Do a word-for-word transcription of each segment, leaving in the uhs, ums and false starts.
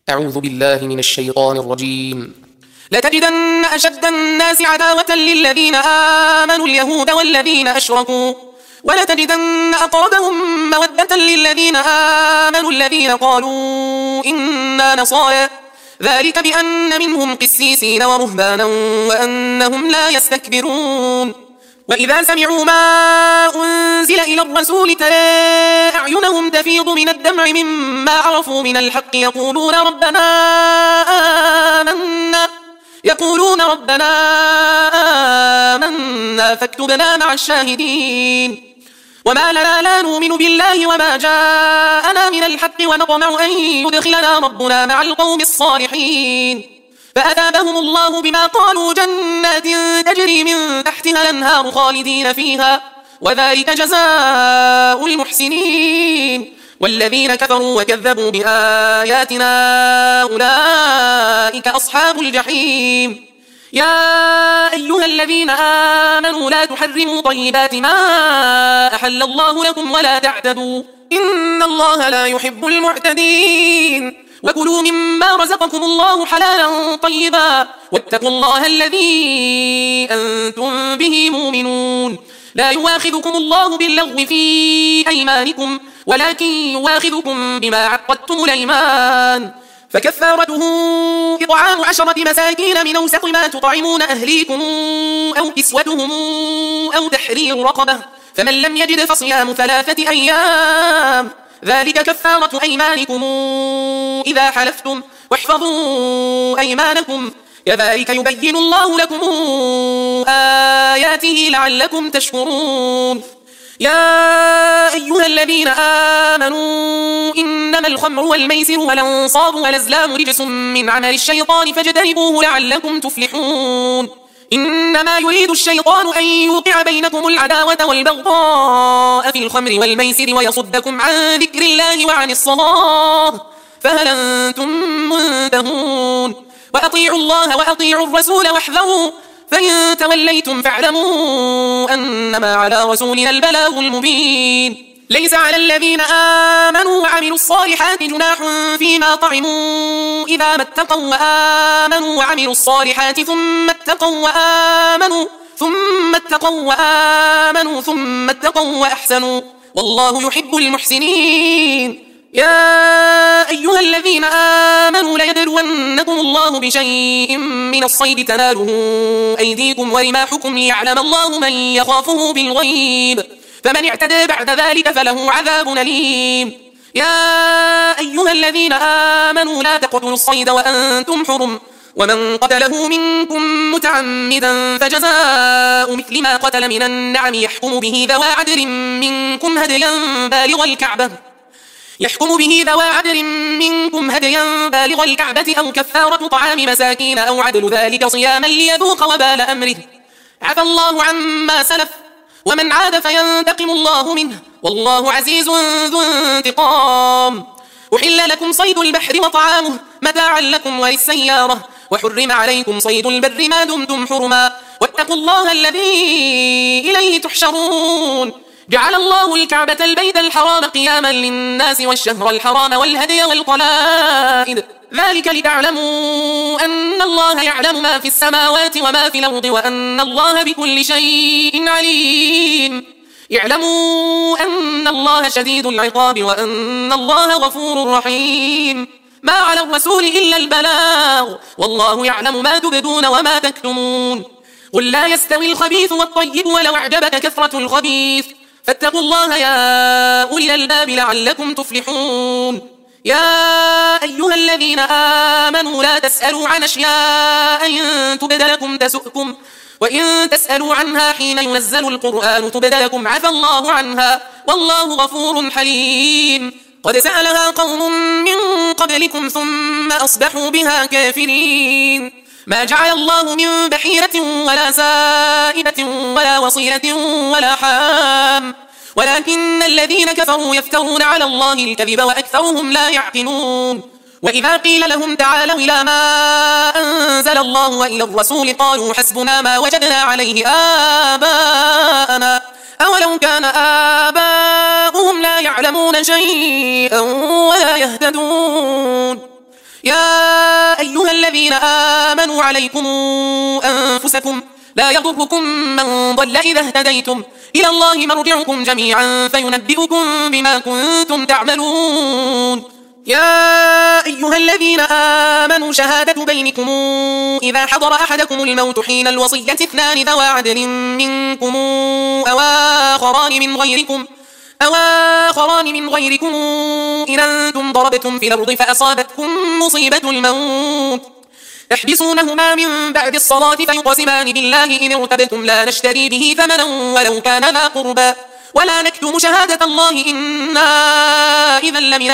أعوذ بالله من الشيطان الرجيم. لتجدن أشد الناس عداوة للذين آمنوا اليهود والذين أشركوا، ولتجدن أقربهم مودة للذين آمنوا الذين قالوا إنا نصارى، ذلك بأن منهم قسيسين ورهبانا وأنهم لا يستكبرون. وإذا سمعوا ما أنزل إلى الرسول ترى أعينهم تفيض من الدمع مما عرفوا من الحق يقولون ربنا آمنا يقولون ربنا آمنا فاكتبنا مع الشاهدين. وما لنا لا نؤمن بالله وما جاءنا من الحق ونطمع أن يدخلنا ربنا مع القوم الصالحين. فأثابهم الله بما قالوا جنات تجري من تحتها الأنهار خالدين فيها، وذلك جزاء المحسنين. والذين كفروا وكذبوا بآياتنا أولئك أصحاب الجحيم. يا أيها الذين آمنوا لا تحرموا طيبات ما أحل الله لكم ولا تعتدوا، إن الله لا يحب المعتدين. وكلوا مما رزقكم الله حلالا طيبا واتقوا الله الذي أنتم به مؤمنون. لا يواخذكم الله باللغو في أيمانكم ولكن يواخذكم بما عقدتم الأيمان، فكفارته إطعام عشرة مساكين من أوسط ما تطعمون أهليكم أو كسوتهم أو تحرير رقبة، فمن لم يجد فصيام ثلاثة أيام، ذلك كفارة أيمانكم إذا حلفتم، واحفظوا أيمانكم، كذلك يبين الله لكم آياته لعلكم تشكرون. يا أيها الذين آمنوا إنما الخمر والميسر والأنصاب والأزلام رجس من عمل الشيطان فاجتنبوه لعلكم تفلحون. إنما يريد الشيطان أن يوقع بينكم العداوة والبغضاء في الخمر والميسر ويصدكم عن ذكر الله وعن الصلاة، فهل أنتم منتهون؟ وأطيعوا الله وأطيعوا الرسول واحذروا، فإن توليتم فاعلموا أنما على رسولنا البلاغ المبين. ليس على الذين آمنوا وعملوا الصالحات جناح فيما طعموا إذا ما اتقوا وآمنوا وعملوا الصالحات ثم اتقوا وآمنوا ثم اتقوا وآمنوا ثم اتقوا وأحسنوا، والله يحب المحسنين. يا أيها الذين آمنوا ليبلونكم الله بشيء من الصيد تناله أيديكم ورماحكم ليعلم الله من يخافه بالغيب، فمن اعتدى بعد ذلك فله عذاب أليم. يا أيها الذين آمنوا لا تقتلوا الصيد وأنتم حرم، ومن قتله منكم متعمدا فجزاء مثل ما قتل من النعم يحكم به ذوى عدل منكم هديا بالغ الكعبة يحكم به ذوى عدل منكم هديا بالغ الكعبة أو كفارة طعام مساكين أو عدل ذلك صياما ليذوق وبال أمره، عفى الله عما سلف، ومن عاد فينتقم الله منه، والله عزيز ذو انتقام. أحل لكم صيد البحر وطعامه متاعا لكم وللسيارة، وحرم عليكم صيد البر ما دمتم حرما، واتقوا الله الذي إليه تحشرون. جعل الله الكعبة البيت الحرام قياما للناس والشهر الحرام والهدي والقلائد، ذلك لتعلموا أن الله يعلم ما في السماوات وما في الأرض وأن الله بكل شيء عليم. يعلموا أن الله شديد العقاب وأن الله غفور رحيم. ما على الرسول إلا البلاغ، والله يعلم ما تبدون وما تكتمون. قل لا يستوي الخبيث والطيب ولو أعجبك كثرة الخبيث، فاتقوا الله يا أولي الألباب لعلكم تفلحون. يا أيها الذين آمنوا لا تسألوا عن أشياء إن تبد لكم تسؤكم، وإن تسألوا عنها حين ينزل القرآن تبد لكم عفى الله عنها، والله غفور حليم. قد سألها قوم من قبلكم ثم أصبحوا بها كافرين. ما جعل الله من بحيرة ولا سائبة ولا وصيلة ولا حام، ولكن الذين كفروا يفترون على الله الكذب وأكثرهم لا يعقلون. وإذا قيل لهم تعالوا إلى ما أنزل الله وإلى الرسول قالوا حسبنا ما وجدنا عليه آباءنا، أولو كان آباؤهم لا يعلمون شيئا ولا يهتدون. يا أيها الذين آمنوا عليكم أنفسكم لا يضركم من ضل إذا اهتديتم إلى الله مرجعكم جميعا فينبئكم بما كنتم تعملون. يا أيها الذين آمنوا شهادة بينكم إذا حضر أحدكم الموت حين الوصية اثنان ذوى عدل منكم أو آخران من غيركم أو آخران من غيركم إن أنتم ضربتم في الأرض فأصابتكم مصيبة الموت تحبسونهما من بعد الصلاة فيقسمان بالله إن ارتبتم لا نشتري به ثمنا ولو كان ذا قربى ولا نكتم شهادة الله إنا إذا لمن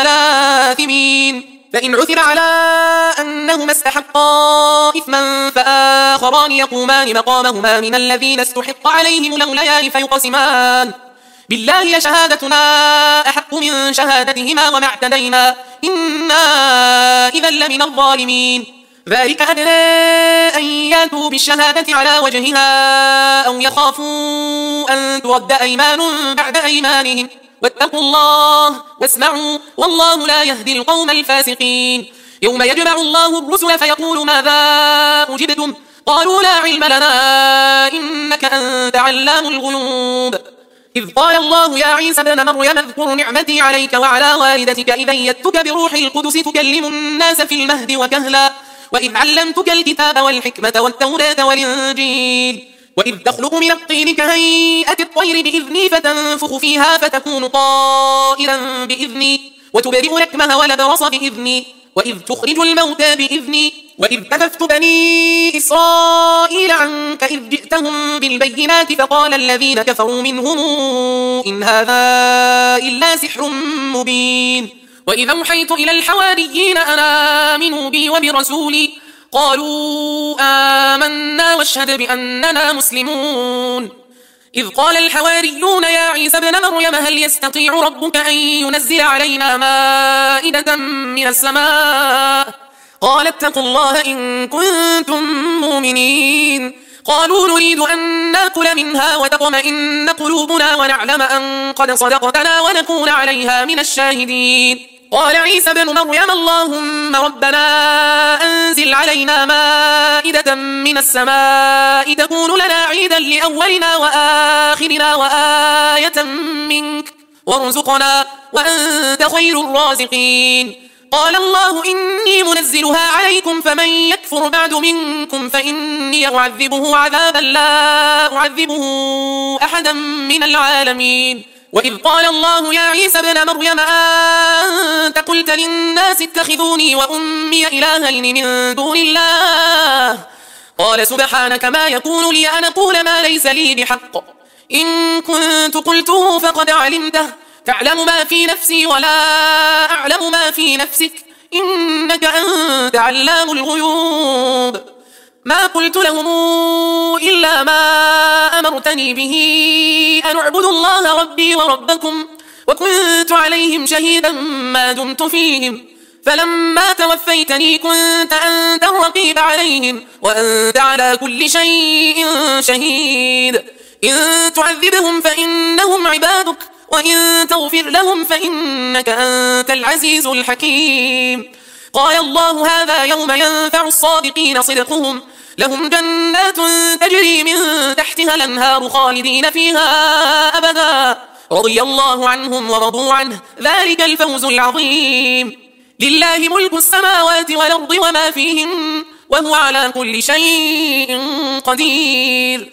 الآثمين. فإن عثر على أنهما استحقا إثما فآخران يقومان مقامهما من الذين استحق عليهم الأوليان فيقسمان بالله لشهادتنا أحق من شهادتهما وما اعتدينا إنا إذا لمن الظالمين. ذلك أدنى أن ياتوا بالشهادة على وجهها أو يخافوا أن ترد أيمان بعد أيمانهم واتقوا الله واسمعوا والله لا يهدي القوم الفاسقين. يوم يجمع الله الرسل فيقول ماذا أجبتم قالوا لا علم لنا إنك أنت علام الغيوب. إذ قال الله يا عيسى ابن مريم اذكر نعمتي عليك وعلى والدتك إذ أيدتك بروح القدس تكلم الناس في المهد وكهلا وإذ علمتك الكتاب والحكمة والتوراة والإنجيل وإذ تخلق من الطين كهيئة الطير بإذني فتنفخ فيها فتكون طائرا بإذني وتبرئ الأكمه والأبرص بإذني وإذ تخرج الموتى بإذني وإذ كففت بني إسرائيل عنك إذ جئتهم بالبينات فقال الذين كفروا منهم إن هذا إلا سحر مبين. وإذا أوحيت إلى الحواريين أن آمنوا بي وبرسولي قالوا آمنا واشهد بأننا مسلمون. إذ قال الحواريون يا عيسى ابن مريم هل يستطيع ربك أن ينزل علينا مائدة من السماء قال اتقوا الله إن كنتم مؤمنين. قالوا نريد أن نأكل منها وتطمئن قلوبنا ونعلم أن قد صدقتنا ونكون عليها من الشاهدين. قال عيسى ابن مريم اللهم ربنا أنزل علينا مائدة من السماء تكون لنا عيدا لأولنا وآخرنا وآية منك وارزقنا وأنت خير الرازقين. قال الله إني منزلها عليكم فمن يكفر بعد منكم فإني أعذبه عذابا لا أعذبه أحدا من العالمين. وإذ قال الله يا عيسى ابن مريم أنت قلت للناس اتخذوني وأمي إلهين من دون الله قال سبحانك ما يكون لي أن أقول ما ليس لي بحق إن كنت قلته فقد علمته تعلم ما في نفسي ولا أعلم ما في نفسك إنك أنت علام الغيوب. ما قلت لهم إلا ما أمرتني به أن أعبدوا الله ربي وربكم وكنت عليهم شهيدا ما دمت فيهم فلما توفيتني كنت أنت الرقيب عليهم وأنت على كل شيء شهيد. إن تعذبهم فإنهم عبادك وإن تغفر لهم فإنك أنت العزيز الحكيم. قال الله هذا يوم ينفع الصادقين صدقهم لهم جنات تجري من تحتها الأنهار خالدين فيها أبدا رضي الله عنهم ورضوا عنه ذلك الفوز العظيم. لله ملك السماوات والأرض وما فيهن وهو على كل شيء قدير.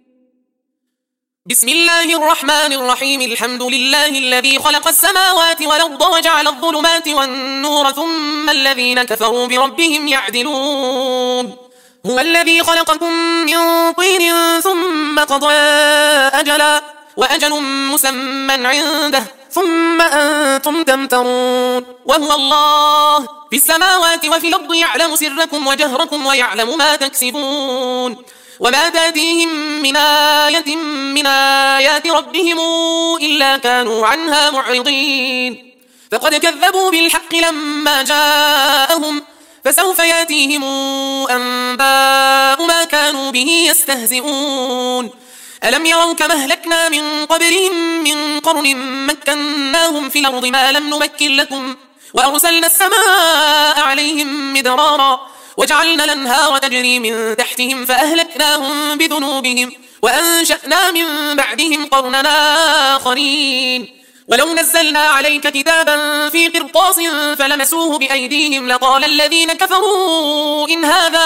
بسم الله الرحمن الرحيم الحمد لله الذي خلق السماوات والأرض وجعل الظلمات والنور ثم الذين كفروا بربهم يعدلون. هو الذي خلقكم من طين ثم قضى أجلا وأجل مسمى عنده ثم أنتم تمترون. وهو الله في السماوات وفي الأرض يعلم سركم وجهركم ويعلم ما تكسبون وما تأتيهم من آية من آيات ربهم إلا كانوا عنها معرضين. فقد كذبوا بالحق لما جاءهم فسوف يأتيهم أنباء ما كانوا به يستهزئون. ألم يروا كما أهلكنا من قبلهم من قرن مكناهم في الأرض ما لم نمكن لكم وأرسلنا السماء عليهم مدرارا وجعلنا الأنهار تجري من تحتهم فأهلكناهم بذنوبهم وأنشأنا من بعدهم قرننا آخرين ولو نزلنا عليك كتابا في قرطاس فلمسوه بأيديهم لقال الذين كفروا إن هذا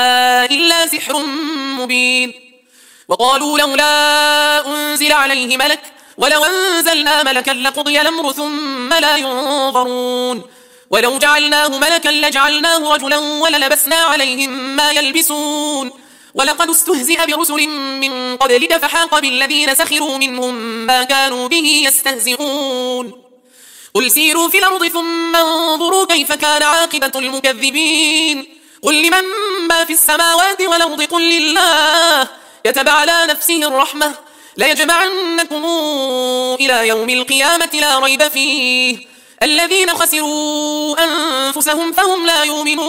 إلا سحر مبين وقالوا لولا أنزل عليه ملك ولو أنزلنا ملكا لقضي الأمر ثم لا ينظرون ولو جعلناه ملكا لجعلناه رجلا وللبسنا عليهم ما يلبسون ولقد استهزئ برسل من قبلك فحاق بالذين سخروا منهم ما كانوا به يستهزئون قل سيروا في الأرض ثم انظروا كيف كان عاقبة المكذبين قل لمن ما في السماوات والأرض قل لله كتب على نفسه الرحمة ليجمعنكم إلى يوم القيامة لا ريب فيه الذين خسروا أنفسهم فهم لا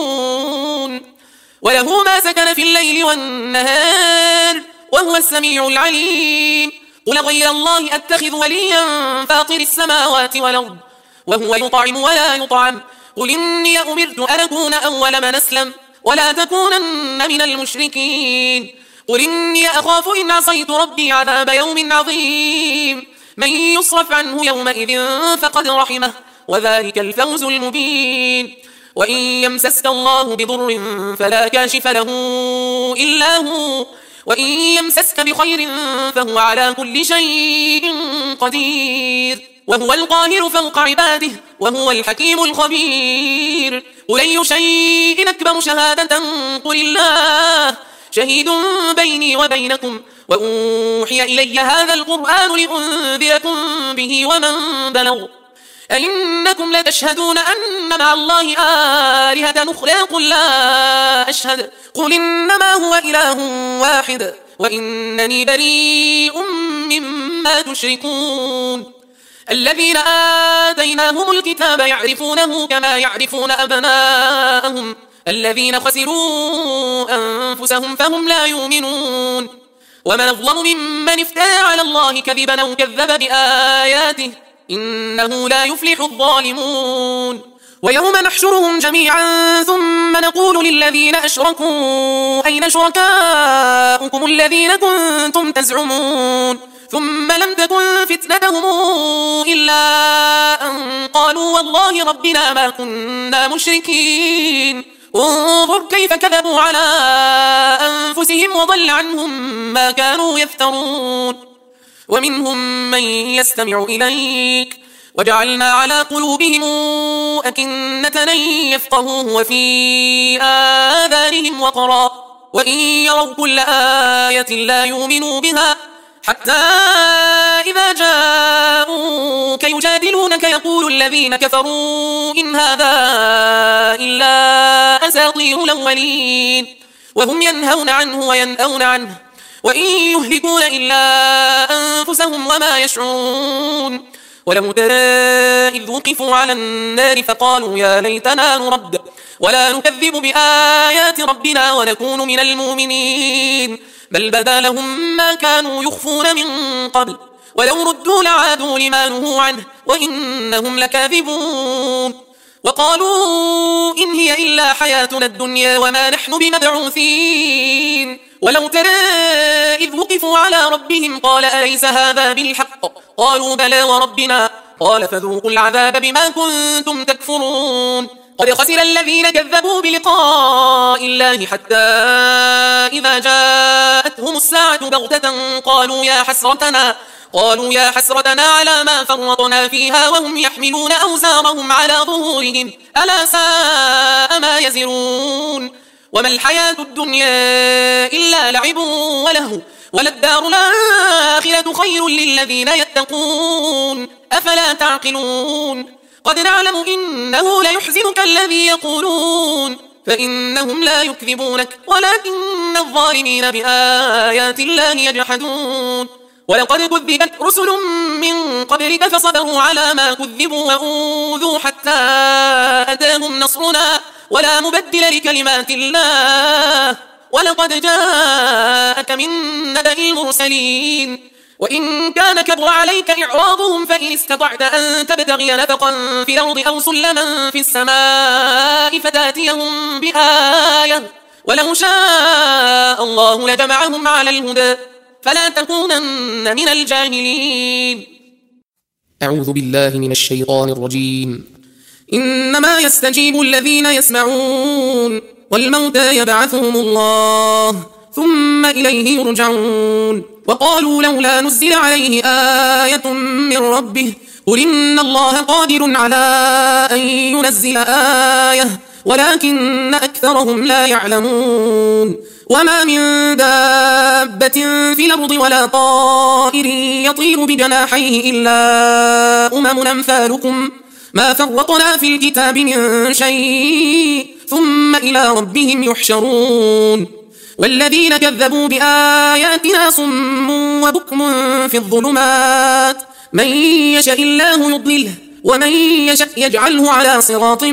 يؤمنون وله ما سكن في الليل والنهار وهو السميع العليم قل غير الله أتخذ وليا فاطر السماوات والأرض وهو يطعم ولا يطعم قل إني أمرت أن أكون أول من أسلم ولا تكونن من المشركين قل إني أخاف إن عصيت ربي عذاب يوم عظيم من يصرف عنه يومئذ فقد رحمه وذلك الفوز المبين وإن يمسسك الله بضر فلا كاشف له إلا هو وإن يمسسك بخير فهو على كل شيء قدير وهو القاهر فوق عباده وهو الحكيم الخبير قل أي شيء أكبر شهادة قل الله شهيد بيني وبينكم وأوحي إلي هذا القرآن لأنذركم به ومن بلغ أئنكم لتشهدون أن مع الله آلهة أخرى قل لا أشهد قل إنما هو إله واحد وإنني بريء مما تشركون الذين آتيناهم الكتاب يعرفونه كما يعرفون أبناءهم الذين خسروا أنفسهم فهم لا يؤمنون ومن أظلم ممن افترى على الله كذبا أو كذب بآياته إنه لا يفلح الظالمون ويوم نحشرهم جميعا ثم نقول للذين أشركوا أين شركاؤكم الذين كنتم تزعمون ثم لم تكن فتنتهم إلا أن قالوا والله ربنا ما كنا مشركين انظر كيف كذبوا على أنفسهم وضل عنهم ما كانوا يفترون ومنهم من يستمع إليك وجعلنا على قلوبهم أكنة أن يفقهوه وفي آذانهم وقرا وإن يروا كل آية لا يؤمنوا بها حتى إذا جاءوك يجادلونك يقول الذين كفروا إن هذا إلا أساطير الأولين وهم ينهون عنه وينأون عنه وإن يهلكون إلا أنفسهم وما يشعرون ولو ترى إذ وقفوا على النار فقالوا يا ليتنا نرد ولا نكذب بآيات ربنا ونكون من المؤمنين بل بدا لهم ما كانوا يخفون من قبل ولو ردوا لعادوا لما نهوا عنه وإنهم لكاذبون وقالوا إن هي إلا حياتنا الدنيا وما نحن بمبعوثين ولو ترى إذ وقفوا على ربهم قال أليس هذا بالحق قالوا بلى وربنا قال فذوقوا العذاب بما كنتم تكفرون قد خسر الذين كذبوا بلقاء الله حتى إذا جاءتهم الساعة بغتة قالوا يا حسرتنا قالوا يا حسرتنا على ما فرطنا فيها وهم يحملون أوزارهم على ظهورهم ألا ساء ما يزرون وما الحياة الدنيا إلا لعب ولهو وللدار الآخرة خير للذين يتقون أفلا تعقلون قد نعلم إنه ليحزنك الذي يقولون فإنهم لا يكذبونك ولكن الظالمين بآيات الله يجحدون ولقد كذبت رسل من قبلك فصبروا على ما كذبوا وأوذوا حتى أتاهم نصرنا ولا مبدل لكلمات الله ولقد جاءك من نبأ المرسلين وإن كان كبر عليك إعراضهم فإن استطعت أن تبتغي نفقا في الأرض أو سلما في السماء فتأتيهم بآية ولو شاء الله لجمعهم على الهدى فلا تكونن من الجاهلين. أعوذ بالله من الشيطان الرجيم. إنما يستجيب الذين يسمعون والموتى يبعثهم الله ثم إليه يرجعون. وقالوا لولا نزل عليه آية من ربه قل إن الله قادر على أن ينزل آية ولكن أكثرهم لا يعلمون. وما من دابة في الأرض ولا طائر يطير بجناحيه إلا أمم أمثالكم ما فرطنا في الكتاب من شيء ثم إلى ربهم يحشرون. والذين كذبوا بآياتنا صم وبكم في الظلمات من يشاء الله يضلله ومن يشاء يجعله على صراط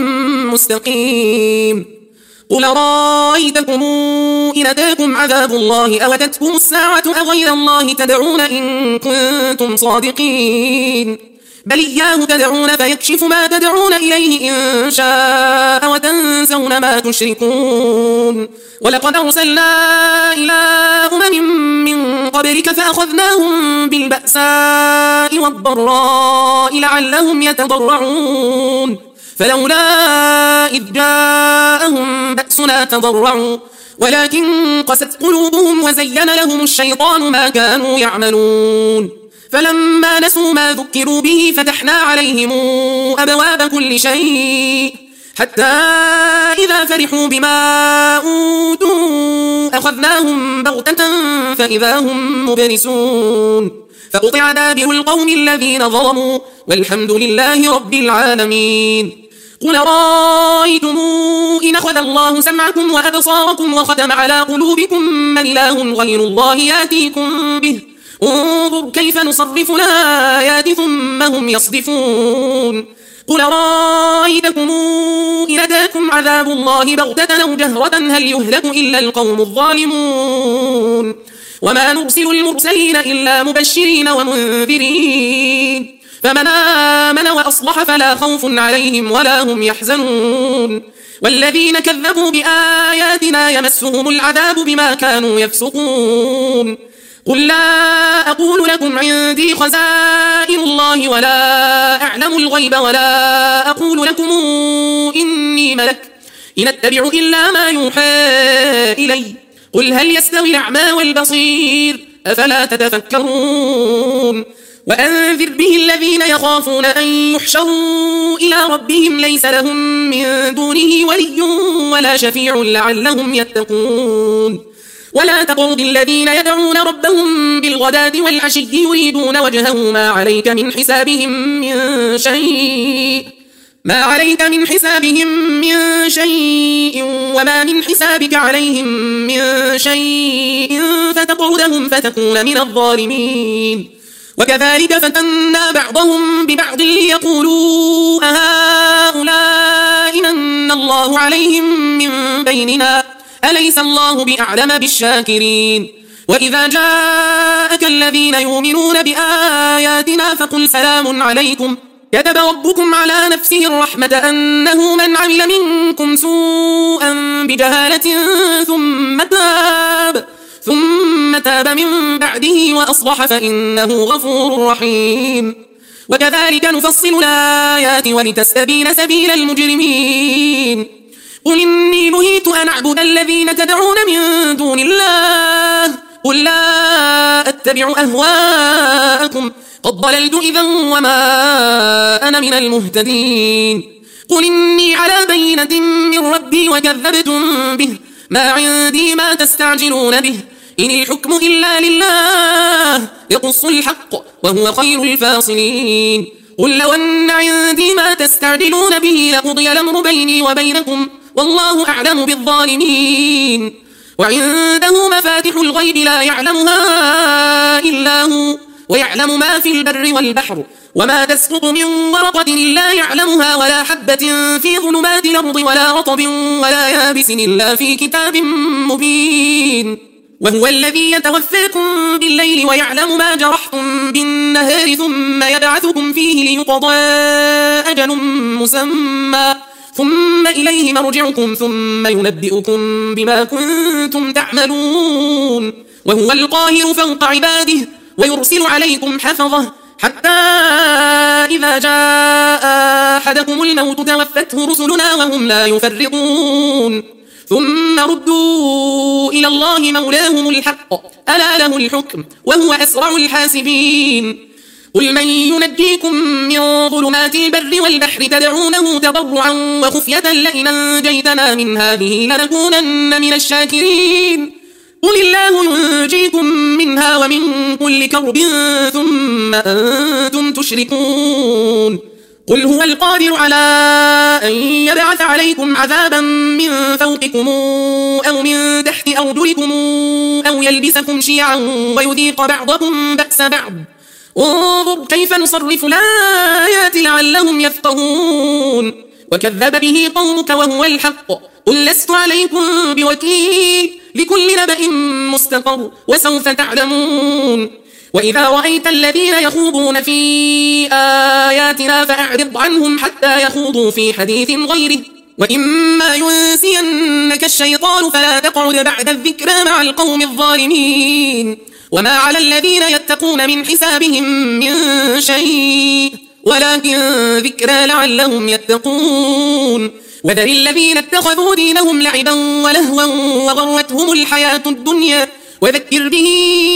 مستقيم. قل رأيتكم إن أتاكم عذاب الله أو أتتكم الساعة أغير الله تدعون إن كنتم صادقين بل إياه تدعون فيكشف ما تدعون إليه إن شاء وتنسون ما تشركون. ولقد أرسلنا إلى أمم من قبلك فأخذناهم بالبأساء والضراء لعلهم يتضرعون فلولا إذ جاءهم بأسنا تضرعوا ولكن قست قلوبهم وزين لهم الشيطان ما كانوا يعملون. فلما نسوا ما ذكروا به فتحنا عليهم أبواب كل شيء حتى إذا فرحوا بما أوتوا أخذناهم بغتة فإذا هم مبلسون. فقطع دابر القوم الذين ظلموا والحمد لله رب العالمين. قل رأيتم إن أخذ الله سمعكم وأبصاركم وختم على قلوبكم من إله غير الله يأتيكم به انظر كيف نصرف الآيات ثم هم يصدفون. قل رأيتكم إن أتاكم عذاب الله بغتة أو جهرة هل يهلك إلا القوم الظالمون. وما نرسل المرسلين إلا مبشرين ومنذرين فمن آمن وأصلح فلا خوف عليهم ولا هم يحزنون. والذين كذبوا بآياتنا يمسهم العذاب بما كانوا يفسقون. قل لا أقول لكم عندي خزائن الله ولا أعلم الغيب ولا أقول لكم إني ملك إن أتبع إلا ما يوحى إلي قل هل يستوي الأعمى والبصير أفلا تتفكرون. وأنذر به الذين يخافون أن يحشروا إلى ربهم ليس لهم من دونه ولي ولا شفيع لعلهم يتقون. ولا تطرد الذين يدعون ربهم بالغداة والعشي يريدون وجهه ما عليك من حسابهم من شيء ما عليك من حسابهم من شيء وما من حسابك عليهم من شيء فتطردهم فتكون من الظالمين. وكذلك فتنا بعضهم ببعض ليقولوا أهؤلاء من الله عليهم من بيننا أليس الله بأعلم بالشاكرين. وإذا جاءك الذين يؤمنون بآياتنا فقل سلام عليكم كتب ربكم على نفسه الرحمة أنه من عمل منكم سوءا بجهالة ثم تاب ثم تاب من بعده وأصلح فإنه غفور رحيم. وكذلك نفصل الآيات ولتستبين سبيل المجرمين. قل إني نهيت أن أعبد الذين تدعون من دون الله قل لا أتبع أهواءكم قد ضللت إذا وما أنا من المهتدين. قل إني على بينة من ربي وكذبتم به ما عندي ما تستعجلون به إن الحكم إلا لله يقص الحق وهو خير الفاصلين. قل لو أن عندي ما تستعجلون به لقضي الأمر بيني وبينكم والله أعلم بالظالمين. وعنده مفاتح الغيب لا يعلمها إلا هو ويعلم ما في البر والبحر وما تسقط من ورقة إلا يعلمها ولا حبة في ظلمات الأرض ولا رطب ولا يابس إلا في كتاب مبين. وهو الذي يتوفاكم بالليل ويعلم ما جرحتم بالنهار ثم يبعثكم فيه ليقضى أجل مسمى ثم إليه مرجعكم ثم ينبئكم بما كنتم تعملون وهو القاهر فوق عباده ويرسل عليكم حفظه حتى إذا جاء أحدكم الموت توفته رسلنا وهم لا يفرطون ثم ردوا إلى الله مولاهم الحق ألا له الحكم وهو أسرع الحاسبين قل من ينجيكم من ظلمات البر والبحر تدعونه تضرعا وخفية لئن أنجيتنا من هذه لنكونن من الشاكرين قل الله ينجيكم منها ومن كل كرب ثم أنتم تشركون قل هو القادر على أن يبعث عليكم عذابا من فوقكم أو من تحت أرجلكم أو يلبسكم شيعا ويذيق بعضكم بأس بعض انظر كيف نصرف الآيات لعلهم يفقهون وكذب به قومك وهو الحق قل لست عليكم بوكيل لكل نبأ مستقر وسوف تعلمون وإذا رأيت الذين يخوضون في آياتنا فأعرض عنهم حتى يخوضوا في حديث غيره وإما ينسينك الشيطان فلا تقعد بعد الذكرى مع القوم الظالمين وما على الذين يتقون من حسابهم من شيء ولكن ذكرى لعلهم يتقون وذر الذين اتخذوا دينهم لعبا ولهوا وغرتهم الحياة الدنيا وذكر به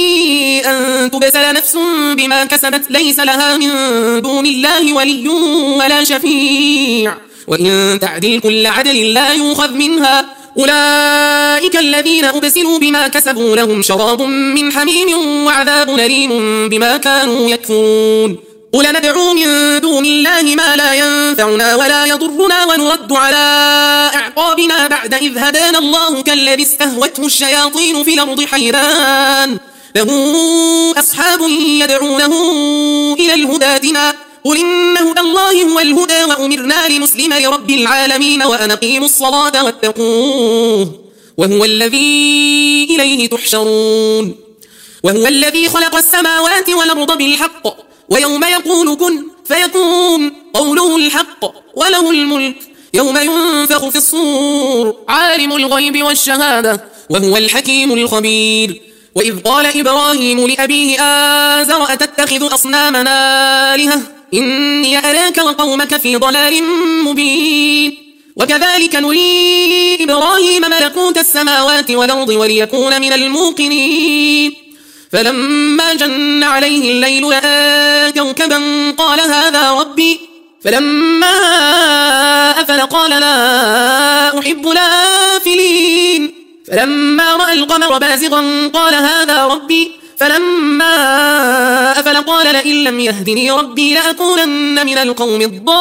أن تبسل نفس بما كسبت ليس لها من دون الله ولي ولا شفيع وإن تعدل كل عدل لا يؤخذ منها أولئك الذين أبسلوا بما كسبوا لهم شراب من حميم وعذاب أليم بما كانوا يكفرون قل ندعو من دون الله ما لا ينفعنا ولا يضرنا ونرد على أعقابنا بعد إذ هدانا الله كالذي استهوته الشياطين في الأرض حيران له أصحاب يدعونه إلى الهدى ائتنا قل إن هدى الله هو الهدى وأمرنا لنسلم لرب العالمين وأن أقيموا الصلاة واتقوه وهو الذي إليه تحشرون وهو الذي خلق السماوات والأرض بالحق ويوم يقول كن فيكون قوله الحق وله الملك يوم ينفخ في الصور عالم الغيب والشهادة وهو الحكيم الخبير وإذ قال إبراهيم لأبيه آزر أتتخذ أصنامنا آلهة إني أراك وقومك في ضلال مبين وكذلك نري إبراهيم ملكوت السماوات والأرض وليكون من الموقنين فلما جن عليه الليل رأى كوكبا قال هذا ربي فلما أفل قال لا أحب الآفلين فلما رأى القمر بازغا قال هذا ربي فلما أفل قال لئن لم يهدني ربي لأكونن من القوم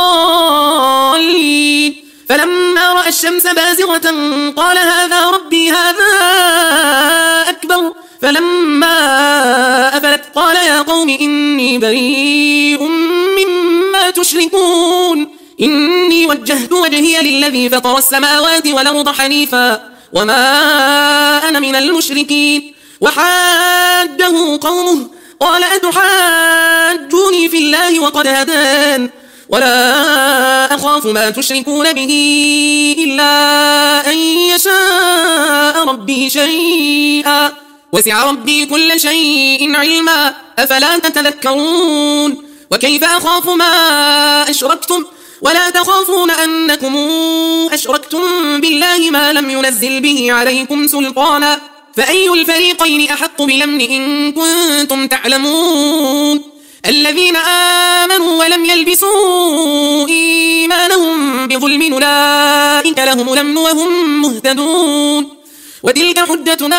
الضالين فلما رأى الشمس بازغة قال هذا ربي هذا أكبر فلما أفلت قال يا قوم إني بريء مما تشركون إني وجهت وجهي للذي فطر السماوات والأرض حنيفا وما أنا من المشركين وحاجه قومه قال أتحاجوني في الله وقد هدان ولا أخاف ما تشركون به إلا أن يشاء ربي شيئا وسع ربي كل شيء علما أفلا تتذكرون وكيف أخاف ما أشركتم ولا تخافون أنكم أشركتم بالله ما لم ينزل به عليكم سلطانا فأي الفريقين أحق بالأمن إن كنتم تعلمون الذين آمنوا ولم يلبسوا إيمانهم بظلم أولئك لهم الأمن وهم مهتدون وتلك حجتنا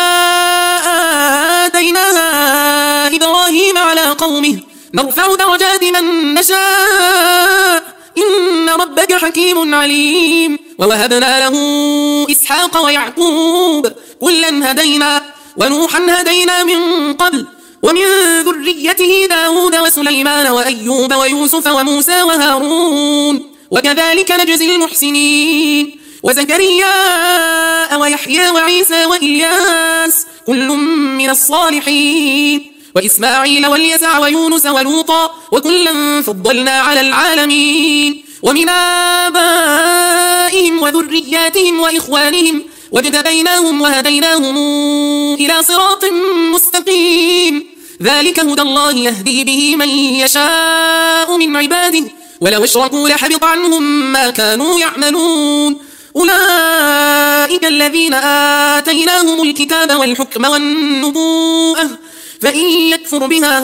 آتيناها إبراهيم على قومه نرفع درجات من نشاء إن ربك حكيم عليم ووهبنا له إسحاق ويعقوب كلا هدينا ونوحا هدينا من قبل ومن ذريته داود وسليمان وأيوب ويوسف وموسى وهارون وكذلك نجزي المحسنين وزكريا ويحيى وعيسى وإلياس كل من الصالحين وإسماعيل واليسع ويونس ولوطا وكلا فضلنا على العالمين ومن آبائهم وذرياتهم وإخوانهم واجتبيناهم وهديناهم إلى صراط مستقيم ذلك هدى الله يهدي به من يشاء من عباده ولو اشركوا لحبط عنهم ما كانوا يعملون أولئك الذين آتيناهم الكتاب والحكم والنبوءة فإن يكفر بها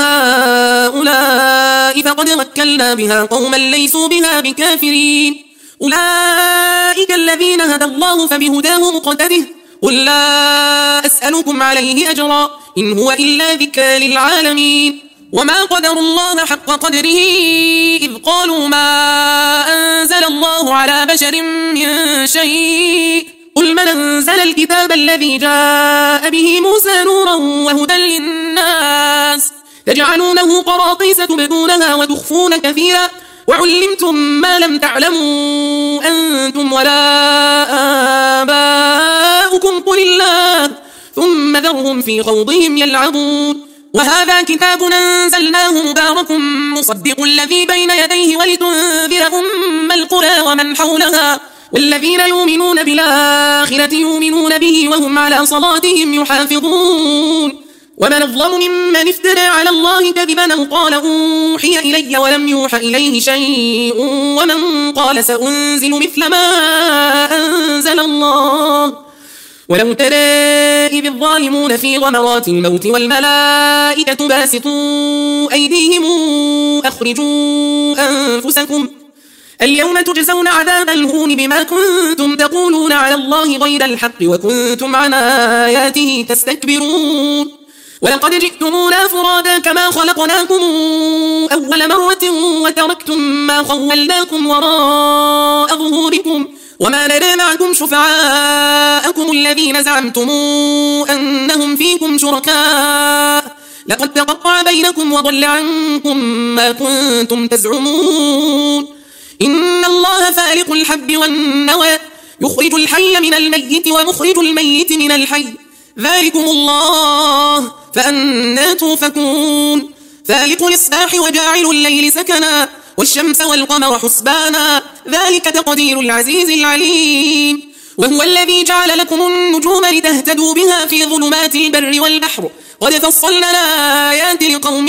هؤلاء فقد وكلنا بها قوما ليسوا بها بكافرين أولئك الذين هدى الله فبهداه مقتده قل لا أسألكم عليه أجرا إن هو إلا ذكرى للعالمين وما قدر الله حق قدره إذ قالوا ما أنزل الله على بشر من شيء قل من أنزل الكتاب الذي جاء به موسى نورا وهدى للناس تجعلونه قراطيس تبدونها وتخفون كثيرا وعلمتم ما لم تعلموا أنتم ولا آباؤكم قل الله ثم ذرهم في خوضهم يلعبون وهذا كتاب أنزلناه مبارك مصدق الذي بين يديه ولتنذر أم القرى ومن حولها والذين يؤمنون بالآخرة يؤمنون به وهم على صلاتهم يحافظون ومن أظلم ممن افترى على الله كذبا أو قال أوحي إلي ولم يوحى إليه شيء ومن قال سأنزل مثل ما أنزل الله ولو ترى إذ الظالمون في غمرات الموت والملائكة باسطوا أيديهم أخرجوا أنفسكم اليوم تجزون عذاب الهون بما كنتم تقولون على الله غير الحق وكنتم عن آياته تستكبرون ولقد جئتمونا فرادا كما خلقناكم أول مرة وتركتم ما خولناكم وراء ظهوركم وما نرى معكم شفعاءكم الذين زعمتم أنهم فيكم شركاء لقد تقطع بينكم وضل عنكم ما كنتم تزعمون إن الله فالق الحب والنوى يخرج الحي من الميت ومخرج الميت من الحي ذلكم الله فأنى توفكون فالق الإصباح وجاعل الليل سكنا والشمس والقمر حسبانا ذلك تقدير العزيز العليم وهو الذي جعل لكم النجوم لتهتدوا بها في ظلمات البر والبحر قد فصلنا الآيات لقوم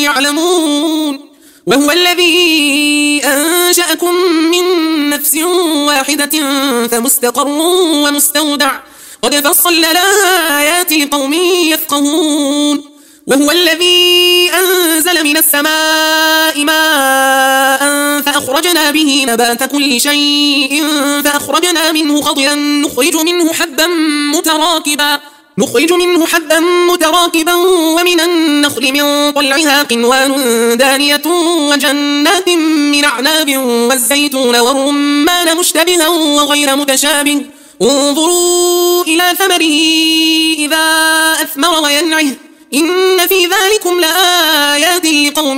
يعلمون وهو الذي أنشأكم من نفس واحدة فمستقر ومستودع قد فصلنا الآيات لقوم يفقهون وهو الذي أنزل من السماء ماء فأخرجنا به نبات كل شيء فأخرجنا منه خضرا نخرج منه حبا متراكبا نخرج منه حبا متراكبا ومن النخل من طلعها قنوان دانية وجنات من أعناب والزيتون والرمان مشتبها وغير متشابه انظروا إلى ثمره إذا أثمر وينعه إن في ذلكم لآيات لقوم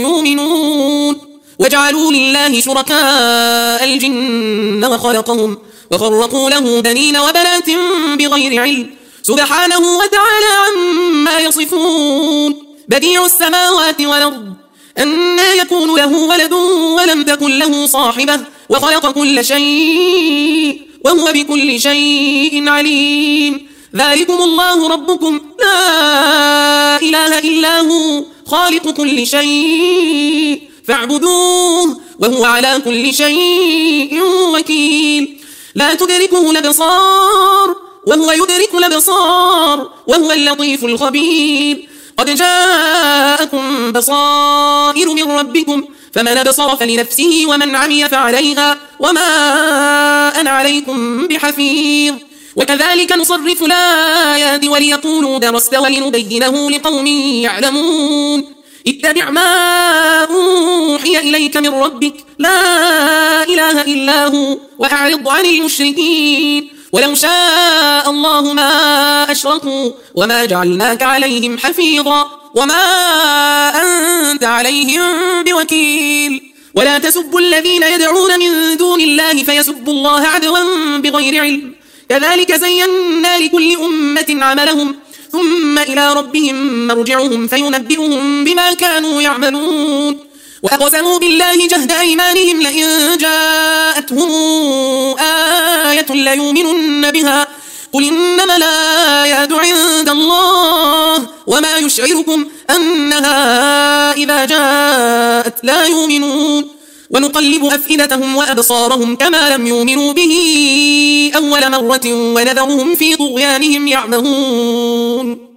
يؤمنون وجعلوا لله شركاء الجن وخلقهم وخرقوا له بنين وبنات بغير علم سبحانه وتعالى عما يصفون بديع السماوات والأرض أنى يكون له ولد ولم تكن له صاحبة وخلق كل شيء وهو بكل شيء عليم ذلكم الله ربكم لا إله إلا هو خالق كل شيء فاعبدوه وهو على كل شيء وكيل لا تدركه الأبصار وهو يدرك الأبصار وهو اللطيف الخبير قد جاءكم بصائر من ربكم فمن أبصر فلنفسه ومن عمي فعليها وما أنا عليكم بحفيظ وكذلك نصرف الآيات وليقولوا درست ولنبينه لقوم يعلمون اتبع ما أوحي إليك من ربك لا إله إلا هو وأعرض عن المشركين ولو شاء الله ما أشركوا وما جعلناك عليهم حفيظا وما أنت عليهم بوكيل ولا تسبوا الذين يدعون من دون الله فيسبوا الله عدوا بغير علم كذلك زينا لكل أمة عملهم ثم إلى ربهم مرجعهم فينبئهم بما كانوا يعملون وأقسموا بالله جهد أيمانهم لئن جاءتهم آية ليؤمنن بها قل إنما الآيات عند الله وما يشعركم أنها إذا جاءت لا يؤمنون ونقلب أفئدتهم وأبصارهم كما لم يؤمنوا به أول مرة ونذرهم في طغيانهم يعمهون